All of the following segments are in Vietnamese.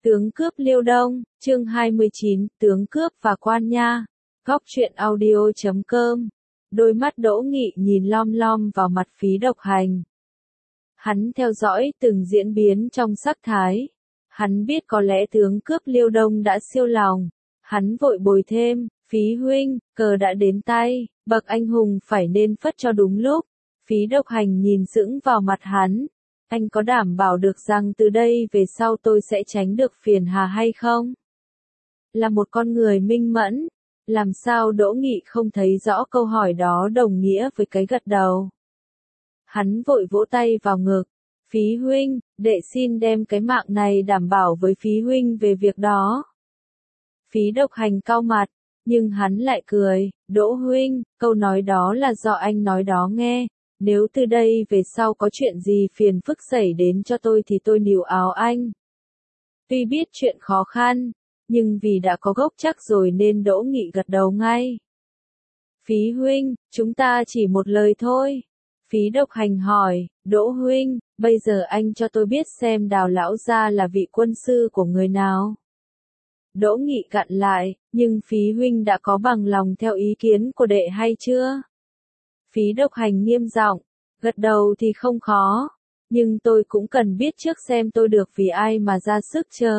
Tướng cướp Liêu Đông, chương 29, tướng cướp và quan nha. Góc truyện audio.com. Đôi mắt Đỗ Nghị nhìn lom lom vào mặt Phí Độc Hành. Hắn theo dõi từng diễn biến trong sắc thái. Hắn biết có lẽ tướng cướp Liêu Đông đã siêu lòng. Hắn vội bồi thêm, Phí huynh, cờ đã đến tay, bậc anh hùng phải nên phất cho đúng lúc. Phí Độc Hành nhìn sững vào mặt hắn. Anh có đảm bảo được rằng từ đây về sau tôi sẽ tránh được phiền hà hay không? Là một con người minh mẫn, làm sao Đỗ Nghị không thấy rõ câu hỏi đó đồng nghĩa với cái gật đầu. Hắn vội vỗ tay vào ngực. Phí huynh, đệ xin đem cái mạng này đảm bảo với Phí huynh về việc đó. Phí Độc Hành cau mặt, nhưng hắn lại cười, Đỗ huynh, câu nói đó là do anh nói đó nghe. Nếu từ đây về sau có chuyện gì phiền phức xảy đến cho tôi thì tôi níu áo anh. Tuy biết chuyện khó khăn, nhưng vì đã có gốc chắc rồi nên Đỗ Nghị gật đầu ngay. Phí huynh, chúng ta chỉ một lời thôi. Phí Độc Hành hỏi, Đỗ huynh, bây giờ anh cho tôi biết xem Đào lão gia là vị quân sư của người nào. Đỗ Nghị cặn lại, nhưng Phí huynh đã có bằng lòng theo ý kiến của đệ hay chưa? Phí Độc Hành nghiêm giọng, gật đầu thì không khó, nhưng tôi cũng cần biết trước xem tôi được vì ai mà ra sức chớ.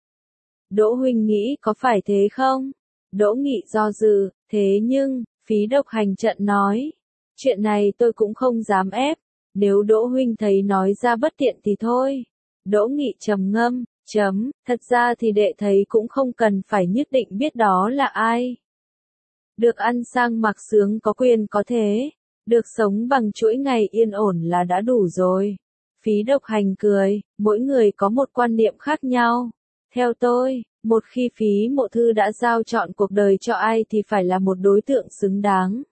Đỗ huynh nghĩ có phải thế không? Đỗ Nghị do dự, thế nhưng, Phí Độc Hành trận nói, chuyện này tôi cũng không dám ép, nếu Đỗ huynh thấy nói ra bất tiện thì thôi. Đỗ Nghị trầm ngâm, thật ra thì đệ thấy cũng không cần phải nhất định biết đó là ai. Được ăn sang mặc sướng có quyền có thế. Được sống bằng chuỗi ngày yên ổn là đã đủ rồi. Phí Độc Hành cười, mỗi người có một quan niệm khác nhau. Theo tôi, một khi Phí Mộ Thư đã giao chọn cuộc đời cho ai thì phải là một đối tượng xứng đáng.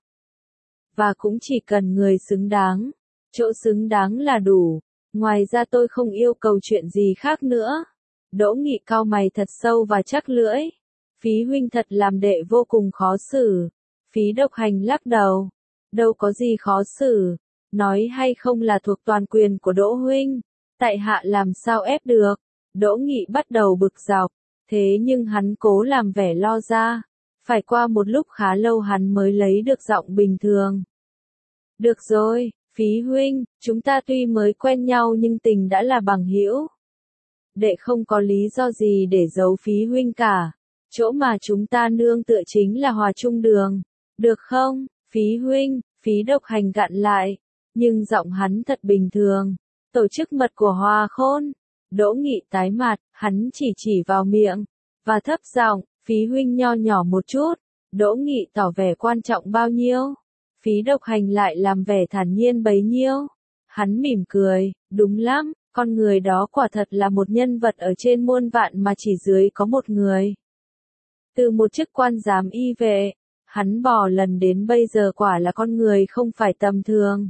Và cũng chỉ cần người xứng đáng. Chỗ xứng đáng là đủ. Ngoài ra tôi không yêu cầu chuyện gì khác nữa. Đỗ Nghị cau mày thật sâu và chắc lưỡi. Phí huynh thật làm đệ vô cùng khó xử. Phí Độc Hành lắc đầu. Đâu có gì khó xử, nói hay không là thuộc toàn quyền của Đỗ huynh, tại hạ làm sao ép được. Đỗ Nghị bắt đầu bực dọc, thế nhưng hắn cố làm vẻ lo ra, phải qua một lúc khá lâu hắn mới lấy được giọng bình thường. Được rồi, Phí huynh, chúng ta tuy mới quen nhau nhưng tình đã là bằng hữu. Đệ không có lý do gì để giấu Phí huynh cả, chỗ mà chúng ta nương tựa chính là hòa chung đường, được không? Phí huynh, Phí Độc Hành gặn lại, nhưng giọng hắn thật bình thường. Tổ chức mật của Hòa Khôn. Đỗ Nghị tái mặt, hắn chỉ vào miệng, và thấp giọng, Phí huynh nho nhỏ một chút. Đỗ Nghị tỏ vẻ quan trọng bao nhiêu. Phí Độc Hành lại làm vẻ thản nhiên bấy nhiêu. Hắn mỉm cười, đúng lắm, con người đó quả thật là một nhân vật ở trên muôn vạn mà chỉ dưới có một người. Từ một chức quan giám y vệ. Hắn bỏ lần đến bây giờ quả là con người không phải tầm thường.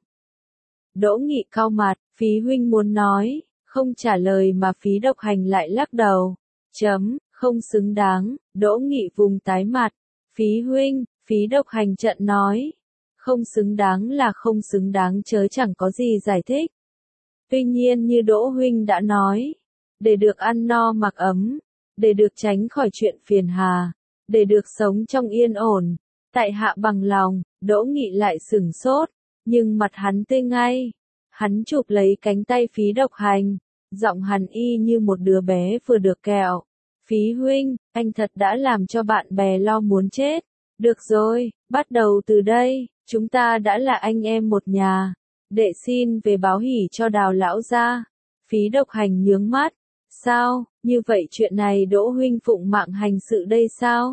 Đỗ Nghị cau mặt, Phí huynh muốn nói, không trả lời mà Phí Độc Hành lại lắc đầu. Không xứng đáng, Đỗ Nghị vùng tái mặt. Phí huynh, Phí Độc Hành trận nói. Không xứng đáng là không xứng đáng chớ chẳng có gì giải thích. Tuy nhiên như Đỗ huynh đã nói, để được ăn no mặc ấm, để được tránh khỏi chuyện phiền hà, để được sống trong yên ổn. Tại hạ bằng lòng, Đỗ Nghị lại sửng sốt, nhưng mặt hắn tươi ngay. Hắn chụp lấy cánh tay Phí Độc Hành, giọng hắn y như một đứa bé vừa được kẹo. Phí huynh, anh thật đã làm cho bạn bè lo muốn chết. Được rồi, bắt đầu từ đây, chúng ta đã là anh em một nhà. Đệ xin về báo hỉ cho Đào lão gia. Phí Độc Hành nhướng mắt. Sao, như vậy chuyện này Đỗ huynh phụng mạng hành sự đây sao?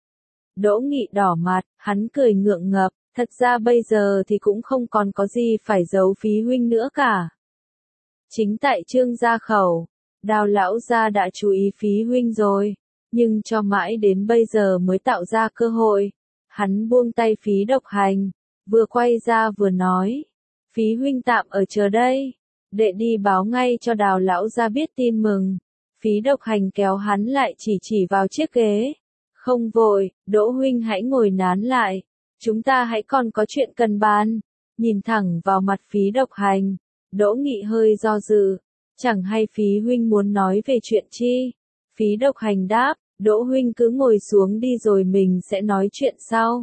Đỗ Nghị đỏ mặt, hắn cười ngượng ngập, thật ra bây giờ thì cũng không còn có gì phải giấu Phí huynh nữa cả. Chính tại Trương gia khẩu, Đào lão gia đã chú ý Phí huynh rồi, nhưng cho mãi đến bây giờ mới tạo ra cơ hội. Hắn buông tay Phí Độc Hành, vừa quay ra vừa nói, Phí huynh tạm ở chờ đây, đệ đi báo ngay cho Đào lão gia biết tin mừng. Phí Độc Hành kéo hắn lại chỉ vào chiếc ghế. Không vội, Đỗ huynh hãy ngồi nán lại, chúng ta hãy còn có chuyện cần bàn. Nhìn thẳng vào mặt Phí Độc Hành, Đỗ Nghị hơi do dự, chẳng hay Phí huynh muốn nói về chuyện chi? Phí Độc Hành đáp, Đỗ huynh cứ ngồi xuống đi rồi mình sẽ nói chuyện sau.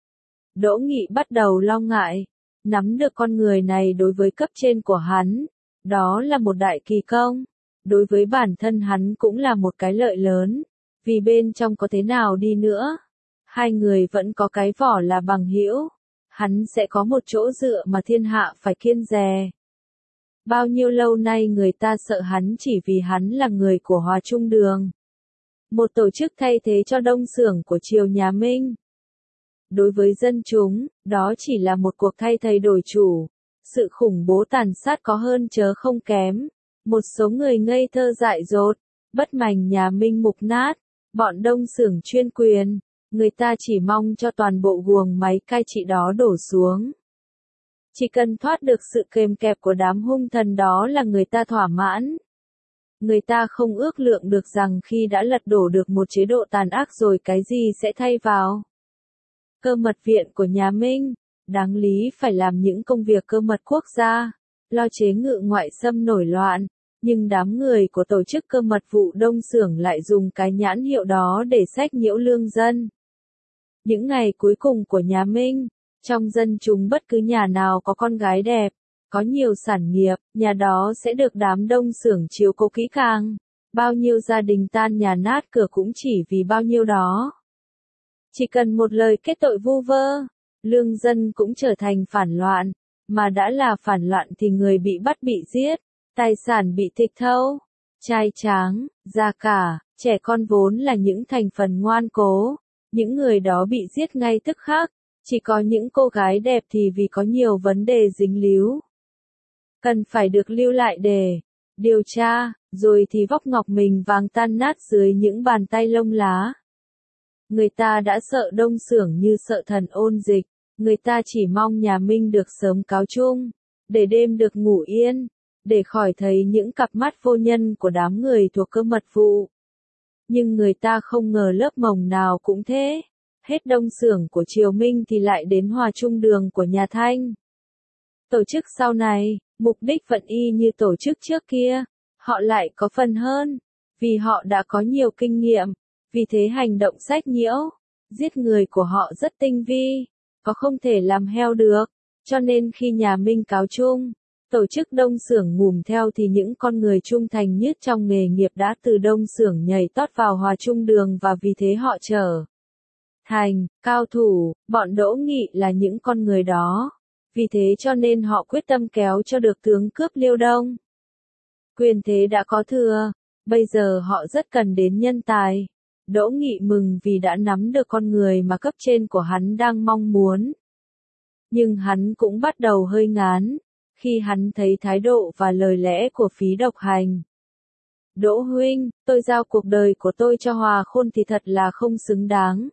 Đỗ Nghị bắt đầu lo ngại, nắm được con người này đối với cấp trên của hắn, đó là một đại kỳ công, đối với bản thân hắn cũng là một cái lợi lớn, vì bên trong có thế nào đi nữa, hai người vẫn có cái vỏ là bằng hữu, hắn sẽ có một chỗ dựa mà thiên hạ phải kiêng dè. Bao nhiêu lâu nay người ta sợ hắn chỉ vì hắn là người của Hòa Trung Đường. Một tổ chức thay thế cho Đông Xưởng của triều nhà Minh. Đối với dân chúng, đó chỉ là một cuộc thay thầy đổi chủ. Sự khủng bố tàn sát có hơn chớ không kém. Một số người ngây thơ dại dột, bất mành nhà Minh mục nát, bọn Đông Xưởng chuyên quyền. Người ta chỉ mong cho toàn bộ guồng máy cai trị đó đổ xuống. Chỉ cần thoát được sự kềm kẹp của đám hung thần đó là người ta thỏa mãn. Người ta không ước lượng được rằng khi đã lật đổ được một chế độ tàn ác rồi cái gì sẽ thay vào. Cơ mật viện của nhà Minh, đáng lý phải làm những công việc cơ mật quốc gia, lo chế ngự ngoại xâm nổi loạn, nhưng đám người của tổ chức cơ mật vụ Đông Xưởng lại dùng cái nhãn hiệu đó để sách nhiễu lương dân. Những ngày cuối cùng của nhà Minh, trong dân chúng bất cứ nhà nào có con gái đẹp, có nhiều sản nghiệp, nhà đó sẽ được đám Đông Xưởng chiếu cố kỹ càng. Bao nhiêu gia đình tan nhà nát cửa cũng chỉ vì bao nhiêu đó. Chỉ cần một lời kết tội vu vơ, lương dân cũng trở thành phản loạn, mà đã là phản loạn thì người bị bắt bị giết, tài sản bị tịch thâu, trai tráng, già cả, trẻ con vốn là những thành phần ngoan cố, những người đó bị giết ngay tức khắc, chỉ có những cô gái đẹp thì vì có nhiều vấn đề dính líu. Cần phải được lưu lại để điều tra, rồi thì vóc ngọc mình vàng tan nát dưới những bàn tay lông lá. Người ta đã sợ Đông Xưởng như sợ thần ôn dịch, người ta chỉ mong nhà Minh được sớm cáo chung, để đêm được ngủ yên, để khỏi thấy những cặp mắt vô nhân của đám người thuộc cơ mật vụ. Nhưng người ta không ngờ lớp mồng nào cũng thế, hết Đông Xưởng của triều Minh thì lại đến Hòa Trung Đường của nhà Thanh. Tổ chức sau này, mục đích vẫn y như tổ chức trước kia, họ lại có phần hơn, vì họ đã có nhiều kinh nghiệm, vì thế hành động sách nhiễu, giết người của họ rất tinh vi, có không thể làm heo được, cho nên khi nhà Minh cáo chung, tổ chức Đông Xưởng ngùm theo thì những con người trung thành nhất trong nghề nghiệp đã từ Đông Xưởng nhảy tót vào Hòa Trung Đường và vì thế họ trở thành cao thủ, bọn Đỗ Nghị là những con người đó. Vì thế cho nên họ quyết tâm kéo cho được tướng cướp Liêu Đông. Quyền thế đã có thừa, bây giờ họ rất cần đến nhân tài. Đỗ Nghị mừng vì đã nắm được con người mà cấp trên của hắn đang mong muốn. Nhưng hắn cũng bắt đầu hơi ngán, khi hắn thấy thái độ và lời lẽ của Phí Độc Hành. Đỗ huynh, tôi giao cuộc đời của tôi cho Hòa Khôn thì thật là không xứng đáng.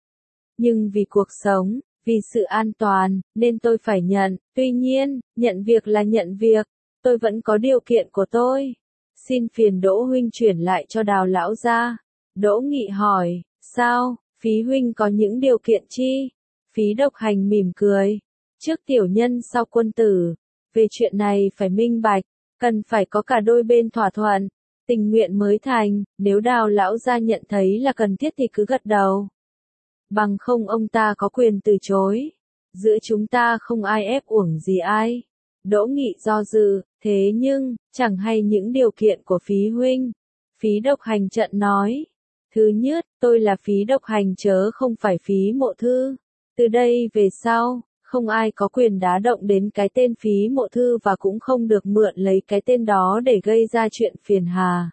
Nhưng vì cuộc sống, vì sự an toàn, nên tôi phải nhận, tuy nhiên, nhận việc là nhận việc, tôi vẫn có điều kiện của tôi. Xin phiền Đỗ huynh chuyển lại cho Đào lão gia. Đỗ Nghị hỏi, sao, Phí huynh có những điều kiện chi? Phí Độc Hành mỉm cười, trước tiểu nhân sau quân tử, về chuyện này phải minh bạch, cần phải có cả đôi bên thỏa thuận, tình nguyện mới thành, nếu Đào lão gia nhận thấy là cần thiết thì cứ gật đầu. Bằng không ông ta có quyền từ chối. Giữa chúng ta không ai ép uổng gì ai. Đỗ Nghị do dự, thế nhưng, chẳng hay những điều kiện của Phí huynh. Phí Độc Hành trận nói. Thứ nhất, tôi là Phí Độc Hành chớ không phải Phí Mộ Thư. Từ đây về sau, không ai có quyền đá động đến cái tên Phí Mộ Thư và cũng không được mượn lấy cái tên đó để gây ra chuyện phiền hà.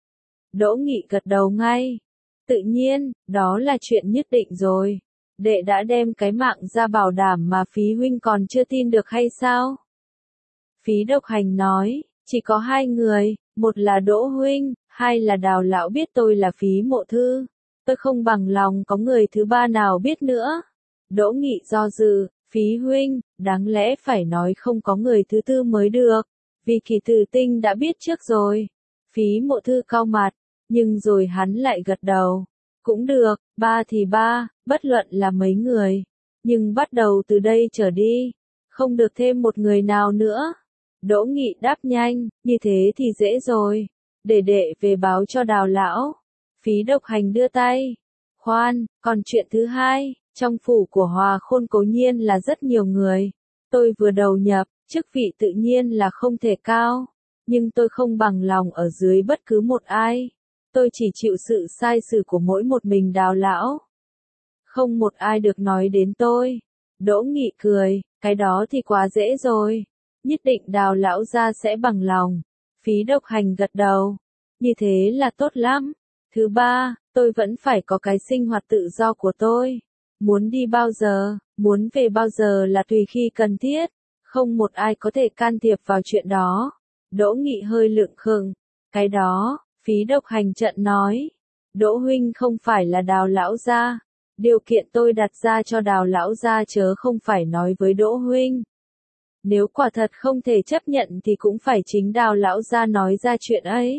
Đỗ Nghị gật đầu ngay. Tự nhiên, đó là chuyện nhất định rồi. Đệ đã đem cái mạng ra bảo đảm mà Phí huynh còn chưa tin được hay sao? Phí Độc Hành nói, chỉ có hai người, một là Đỗ huynh, hai là Đào lão biết tôi là Phí Mộ Thư. Tôi không bằng lòng có người thứ ba nào biết nữa. Đỗ Nghị do dự, Phí huynh, đáng lẽ phải nói không có người thứ tư mới được, vì Kỳ Tử Tinh đã biết trước rồi. Phí Mộ Thư cau mặt. Nhưng rồi hắn lại gật đầu. Cũng được, ba thì ba, bất luận là mấy người. Nhưng bắt đầu từ đây trở đi, không được thêm một người nào nữa. Đỗ Nghị đáp nhanh, như thế thì dễ rồi. Để đệ về báo cho Đào lão. Phí Độc Hành đưa tay. Khoan, còn chuyện thứ hai, trong phủ của Hòa Khôn cố nhiên là rất nhiều người. Tôi vừa đầu nhập, chức vị tự nhiên là không thể cao. Nhưng tôi không bằng lòng ở dưới bất cứ một ai. Tôi chỉ chịu sự sai xử của mỗi một mình Đào lão. Không một ai được nói đến tôi. Đỗ Nghị cười, cái đó thì quá dễ rồi. Nhất định Đào lão gia sẽ bằng lòng. Phí Độc Hành gật đầu. Như thế là tốt lắm. Thứ ba, tôi vẫn phải có cái sinh hoạt tự do của tôi. Muốn đi bao giờ, muốn về bao giờ là tùy khi cần thiết. Không một ai có thể can thiệp vào chuyện đó. Đỗ Nghị hơi lưỡng khừng. Cái đó, Phí Độc Hành trận nói. Đỗ huynh không phải là Đào lão gia. Điều kiện tôi đặt ra cho Đào lão gia chớ không phải nói với Đỗ huynh. Nếu quả thật không thể chấp nhận thì cũng phải chính Đào lão gia nói ra chuyện ấy.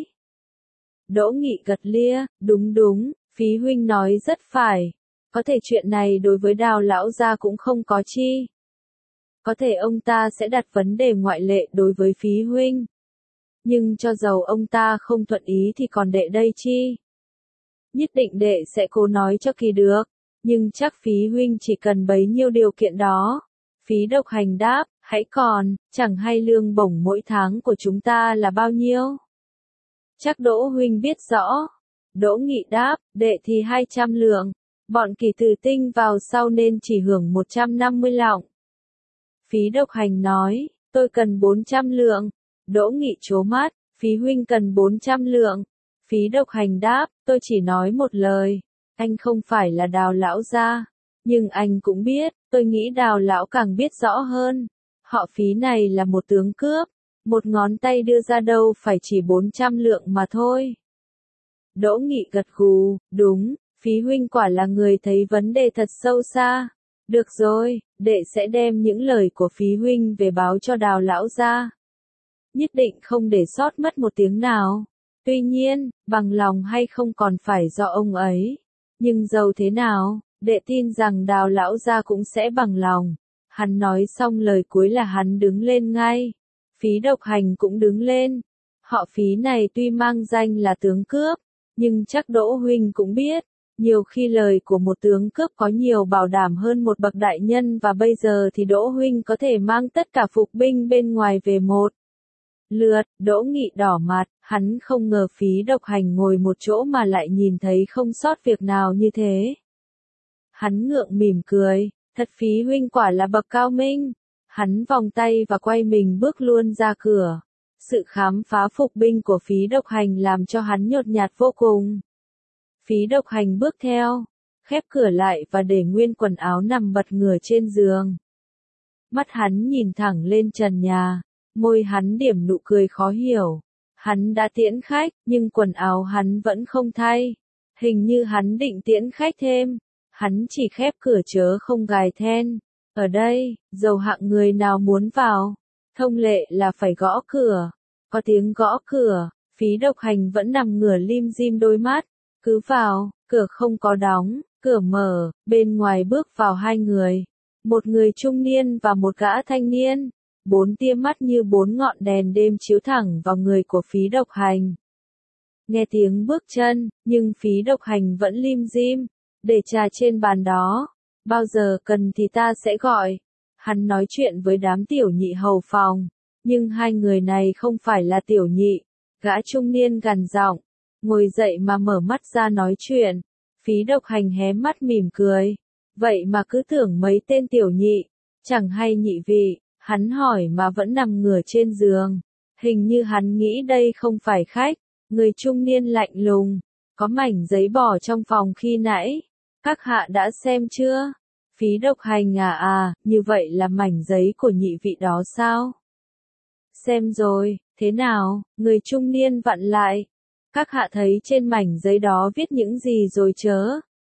Đỗ Nghị gật lia, đúng, Phí huynh nói rất phải. Có thể chuyện này đối với Đào lão gia cũng không có chi. Có thể ông ta sẽ đặt vấn đề ngoại lệ đối với Phí huynh. Nhưng cho dầu ông ta không thuận ý thì còn đệ đây chi. Nhất định đệ sẽ cố nói cho kỳ được. Nhưng chắc Phí huynh chỉ cần bấy nhiêu điều kiện đó. Phí Độc Hành đáp, hãy còn, chẳng hay lương bổng mỗi tháng của chúng ta là bao nhiêu? Chắc Đỗ huynh biết rõ. Đỗ Nghị đáp, đệ thì 200 lượng. Bọn kỳ tử tinh vào sau nên chỉ hưởng 150 lạng. Phí Độc Hành nói, tôi cần 400 lượng. Đỗ Nghị trố mắt, Phí huynh cần 400 lượng. Phí Độc Hành đáp, tôi chỉ nói một lời. Anh không phải là Đào lão gia. Nhưng anh cũng biết, tôi nghĩ Đào lão càng biết rõ hơn. Họ Phí này là một tướng cướp. Một ngón tay đưa ra đâu phải chỉ 400 lượng mà thôi. Đỗ Nghị gật gù, đúng, Phí huynh quả là người thấy vấn đề thật sâu xa. Được rồi, đệ sẽ đem những lời của Phí huynh về báo cho Đào lão gia. Nhất định không để sót mất một tiếng nào. Tuy nhiên, bằng lòng hay không còn phải do ông ấy. Nhưng dầu thế nào, đệ tin rằng Đào lão gia cũng sẽ bằng lòng. Hắn nói xong lời cuối là hắn đứng lên ngay. Phí Độc Hành cũng đứng lên. Họ Phí này tuy mang danh là tướng cướp, nhưng chắc Đỗ huynh cũng biết, nhiều khi lời của một tướng cướp có nhiều bảo đảm hơn một bậc đại nhân và bây giờ thì Đỗ huynh có thể mang tất cả phục binh bên ngoài về một lượt. Đỗ Nghị đỏ mặt, hắn không ngờ Phí Độc Hành ngồi một chỗ mà lại nhìn thấy không sót việc nào như thế. Hắn ngượng mỉm cười, thật Phí huynh quả là bậc cao minh. Hắn vòng tay và quay mình bước luôn ra cửa. Sự khám phá phục binh của Phí Độc Hành làm cho hắn nhột nhạt vô cùng. Phí Độc Hành bước theo, khép cửa lại và để nguyên quần áo nằm bật ngửa trên giường. Mắt hắn nhìn thẳng lên trần nhà, môi hắn điểm nụ cười khó hiểu. Hắn đã tiễn khách, nhưng quần áo hắn vẫn không thay. Hình như hắn định tiễn khách thêm. Hắn chỉ khép cửa chớ không gài then. Ở đây, dầu hạng người nào muốn vào, thông lệ là phải gõ cửa. Có tiếng gõ cửa, Phí Độc Hành vẫn nằm ngửa lim dim đôi mắt. Cứ vào, cửa không có đóng, cửa mở, bên ngoài bước vào hai người. Một người trung niên và một gã thanh niên. Bốn tia mắt như bốn ngọn đèn đêm chiếu thẳng vào người của Phí Độc Hành. Nghe tiếng bước chân, nhưng Phí Độc Hành vẫn lim dim. Để trà trên bàn đó. Bao giờ cần thì ta sẽ gọi. Hắn nói chuyện với đám tiểu nhị hầu phòng. Nhưng hai người này không phải là tiểu nhị. Gã trung niên gằn giọng. Ngồi dậy mà mở mắt ra nói chuyện. Phí Độc Hành hé mắt mỉm cười. Vậy mà cứ tưởng mấy tên tiểu nhị. Chẳng hay nhị vị. Hắn hỏi mà vẫn nằm ngửa trên giường. Hình như hắn nghĩ đây không phải khách. Người trung niên lạnh lùng. Có mảnh giấy bỏ trong phòng khi nãy. Các hạ đã xem chưa? Phí Độc Hành như vậy là mảnh giấy của nhị vị đó sao? Xem rồi, thế nào? Người trung niên vặn lại. Các hạ thấy trên mảnh giấy đó viết những gì rồi chớ?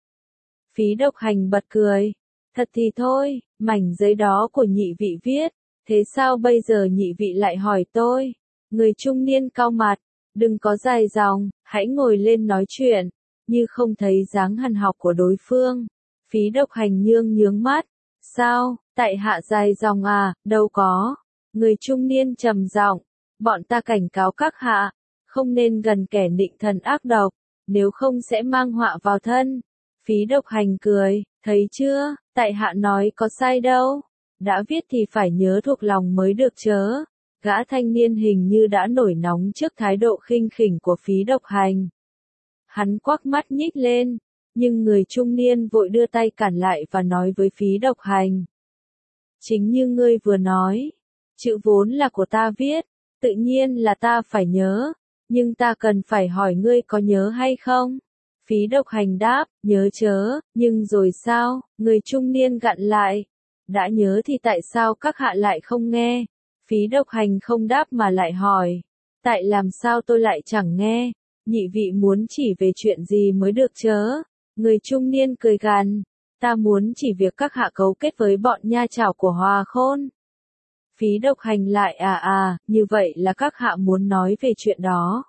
Phí Độc Hành bật cười. Thật thì thôi, mảnh giấy đó của nhị vị viết. Thế sao bây giờ nhị vị lại hỏi tôi? Người trung niên cau mặt. Đừng có dài dòng, hãy ngồi lên nói chuyện. Như không thấy dáng hằn học của đối phương. Phí Độc Hành nhướng mắt. Sao, tại hạ dài dòng đâu có. Người trung niên trầm giọng. Bọn ta cảnh cáo các hạ. Không nên gần kẻ nịnh thần ác độc. nếu không sẽ mang họa vào thân. Phí Độc Hành cười, thấy chưa, tại hạ nói có sai đâu, đã viết thì phải nhớ thuộc lòng mới được chớ. Gã thanh niên hình như đã nổi nóng trước thái độ khinh khỉnh của Phí Độc Hành. Hắn quắc mắt nhích lên, nhưng người trung niên vội đưa tay cản lại và nói với Phí Độc Hành. Chính như ngươi vừa nói, chữ vốn là của ta viết, tự nhiên là ta phải nhớ, nhưng ta cần phải hỏi ngươi có nhớ hay không? Phí Độc Hành đáp, nhớ chớ, nhưng rồi sao? Người trung niên gặn lại. Đã nhớ thì tại sao các hạ lại không nghe? Phí Độc Hành không đáp mà lại hỏi. Tại làm sao tôi lại chẳng nghe? Nhị vị muốn chỉ về chuyện gì mới được chớ? Người trung niên cười gằn. Ta muốn chỉ việc các hạ cấu kết với bọn nha chảo của Hòa Khôn. Phí Độc Hành lại như vậy là các hạ muốn nói về chuyện đó.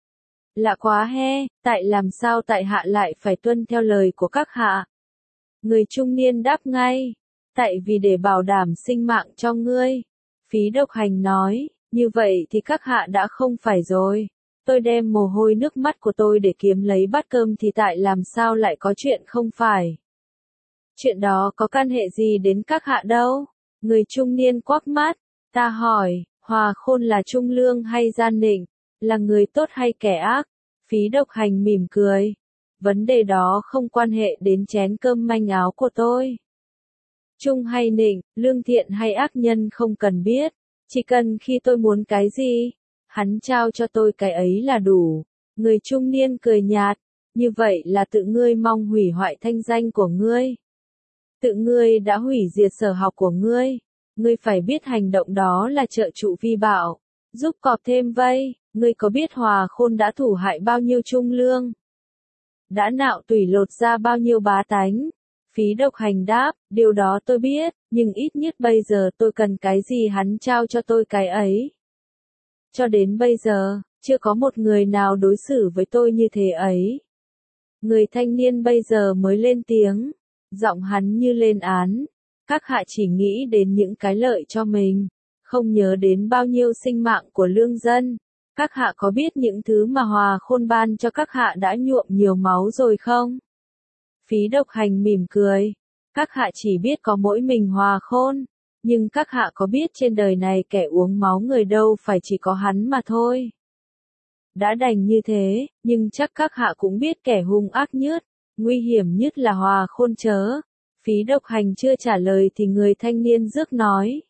Lạ quá he, tại làm sao tại hạ lại phải tuân theo lời của các hạ? Người trung niên đáp ngay, tại vì để bảo đảm sinh mạng cho ngươi. Phí Độc Hành nói, như vậy thì các hạ đã không phải rồi. Tôi đem mồ hôi nước mắt của tôi để kiếm lấy bát cơm thì tại làm sao lại có chuyện không phải? Chuyện đó có can hệ gì đến các hạ đâu? Người trung niên quắc mắt, ta hỏi, Hòa Khôn là trung lương hay gian nịnh, là người tốt hay kẻ ác? Phí Độc Hành mỉm cười, vấn đề đó không quan hệ đến chén cơm manh áo của tôi. Trung hay nịnh, lương thiện hay ác nhân không cần biết, chỉ cần khi tôi muốn cái gì, hắn trao cho tôi cái ấy là đủ. Người trung niên cười nhạt, như vậy là tự ngươi mong hủy hoại thanh danh của ngươi. Tự ngươi đã hủy diệt sở học của ngươi. Ngươi phải biết hành động đó là trợ trụ vi bảo, giúp cọp thêm vây. Ngươi có biết Hòa Khôn đã thủ hại bao nhiêu trung lương? Đã nạo tủy lột ra bao nhiêu bá tánh? Phí Độc Hành đáp, điều đó tôi biết, nhưng ít nhất bây giờ tôi cần cái gì hắn trao cho tôi cái ấy. Cho đến bây giờ, chưa có một người nào đối xử với tôi như thế ấy. Người thanh niên bây giờ mới lên tiếng, giọng hắn như lên án. Các hạ chỉ nghĩ đến những cái lợi cho mình, không nhớ đến bao nhiêu sinh mạng của lương dân. Các hạ có biết những thứ mà Hòa Khôn ban cho các hạ đã nhuộm nhiều máu rồi không? Phí Độc Hành mỉm cười. Các hạ chỉ biết có mỗi mình Hòa Khôn, nhưng các hạ có biết trên đời này kẻ uống máu người đâu phải chỉ có hắn mà thôi. Đã đành như thế, nhưng chắc các hạ cũng biết kẻ hung ác nhất, nguy hiểm nhất là Hòa Khôn chớ. Phí Độc Hành chưa trả lời thì người thanh niên rước nói.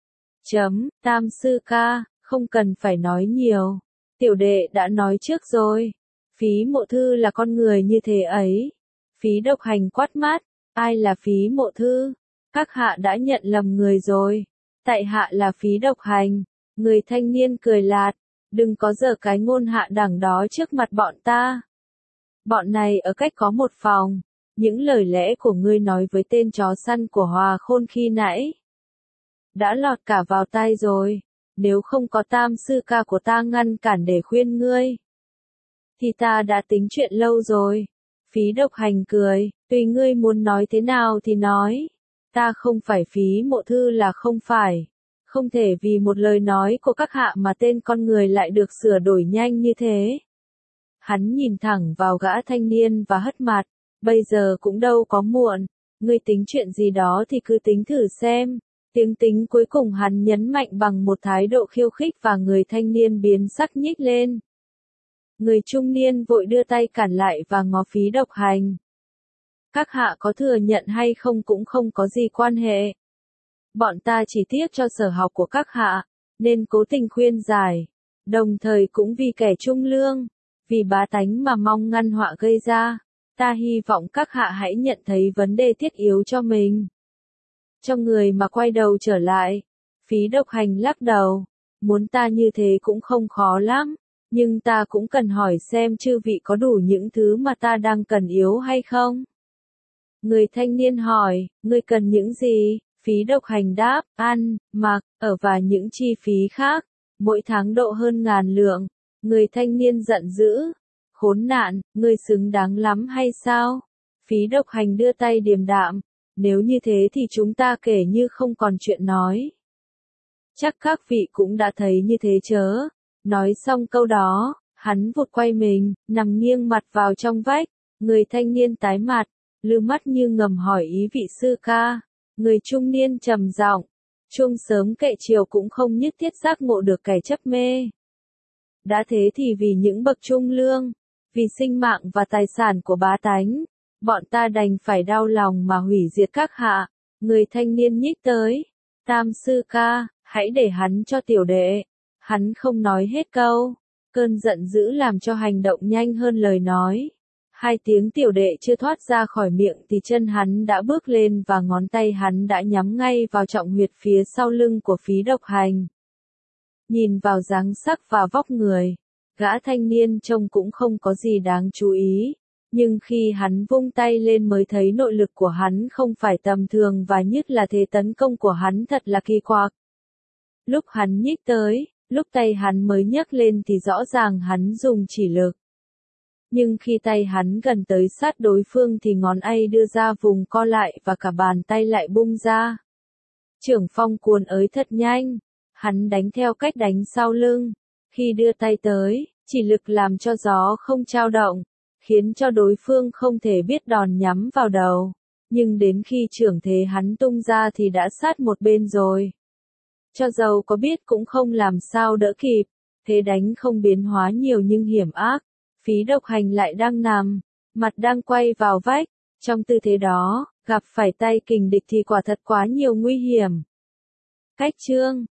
Tam sư ca, không cần phải nói nhiều. Tiểu đệ đã nói trước rồi. Phí Mộ Thư là con người như thế ấy. Phí Độc Hành quát mát. Ai là Phí Mộ Thư? Các hạ đã nhận lầm người rồi. Tại hạ là Phí Độc Hành. Người thanh niên cười lạt. Đừng có giở cái ngôn hạ đẳng đó trước mặt bọn ta. Bọn này ở cách có một phòng. Những lời lẽ của ngươi nói với tên chó săn của Hòa Khôn khi nãy đã lọt cả vào tai rồi. Nếu không có tam sư ca của ta ngăn cản để khuyên ngươi, thì ta đã tính chuyện lâu rồi. Phí Độc Hành cười, tùy ngươi muốn nói thế nào thì nói. Ta không phải Phí Mộ Thư là không phải. Không thể vì một lời nói của các hạ mà tên con người lại được sửa đổi nhanh như thế. Hắn nhìn thẳng vào gã thanh niên và hất mặt. Bây giờ cũng đâu có muộn. Ngươi tính chuyện gì đó thì cứ tính thử xem. Tiếng tính cuối cùng hắn nhấn mạnh bằng một thái độ khiêu khích và người thanh niên biến sắc nhích lên. Người trung niên vội đưa tay cản lại và ngó Phí Độc Hành. Các hạ có thừa nhận hay không cũng không có gì quan hệ. Bọn ta chỉ tiếc cho sở học của các hạ, nên cố tình khuyên giải. Đồng thời cũng vì kẻ trung lương, vì bá tánh mà mong ngăn họa gây ra. Ta hy vọng các hạ hãy nhận thấy vấn đề thiết yếu cho mình. Cho người mà quay đầu trở lại. Phí Độc Hành lắc đầu. Muốn ta như thế cũng không khó lắm. Nhưng ta cũng cần hỏi xem chư vị có đủ những thứ mà ta đang cần yếu hay không? Người thanh niên hỏi, ngươi cần những gì? Phí Độc Hành đáp, ăn, mặc, ở và những chi phí khác. Mỗi tháng độ hơn 1000 lượng. Người thanh niên giận dữ. Khốn nạn, ngươi xứng đáng lắm hay sao? Phí Độc Hành đưa tay điềm đạm. Nếu như thế thì chúng ta kể như không còn chuyện nói. Chắc các vị cũng đã thấy như thế chớ. Nói xong câu đó, Hắn vụt quay mình, nằm nghiêng mặt vào trong vách, người thanh niên tái mặt, lư mắt như ngầm hỏi ý vị sư ca. Người trung niên trầm giọng, chuông sớm kệ chiều cũng không nhất thiết giác ngộ được kẻ chấp mê. Đã thế thì vì những bậc trung lương, vì sinh mạng và tài sản của bá tánh, bọn ta đành phải đau lòng mà hủy diệt các hạ. Người thanh niên nhích tới, Tam sư ca, hãy để hắn cho tiểu đệ. Hắn không nói hết câu, cơn giận dữ làm cho hành động nhanh hơn lời nói. Hai tiếng tiểu đệ chưa thoát ra khỏi miệng thì chân hắn đã bước lên và ngón tay hắn đã nhắm ngay vào trọng huyệt phía sau lưng của Phí Độc Hành. Nhìn vào dáng sắc và vóc người, gã thanh niên trông cũng không có gì đáng chú ý, nhưng khi hắn vung tay lên mới thấy nội lực của hắn không phải tầm thường và nhất là thế tấn công của hắn thật là kỳ quặc. Lúc hắn nhích tới, lúc tay hắn mới nhấc lên thì rõ ràng hắn dùng chỉ lực. Nhưng khi tay hắn gần tới sát đối phương thì ngón ây đưa ra vùng co lại và cả bàn tay lại bung ra. Trưởng phong cuốn ới thật nhanh, hắn đánh theo cách đánh sau lưng. Khi đưa tay tới, chỉ lực làm cho gió không trao động, khiến cho đối phương không thể biết đòn nhắm vào đầu. Nhưng đến khi trưởng thế hắn tung ra thì đã sát một bên rồi. Cho dầu có biết cũng không làm sao đỡ kịp, thế đánh không biến hóa nhiều nhưng hiểm ác. Phí Độc Hành lại đang nằm, mặt đang quay vào vách, trong tư thế đó, gặp phải tay kình địch thì quả thật quá nhiều nguy hiểm. Cách chương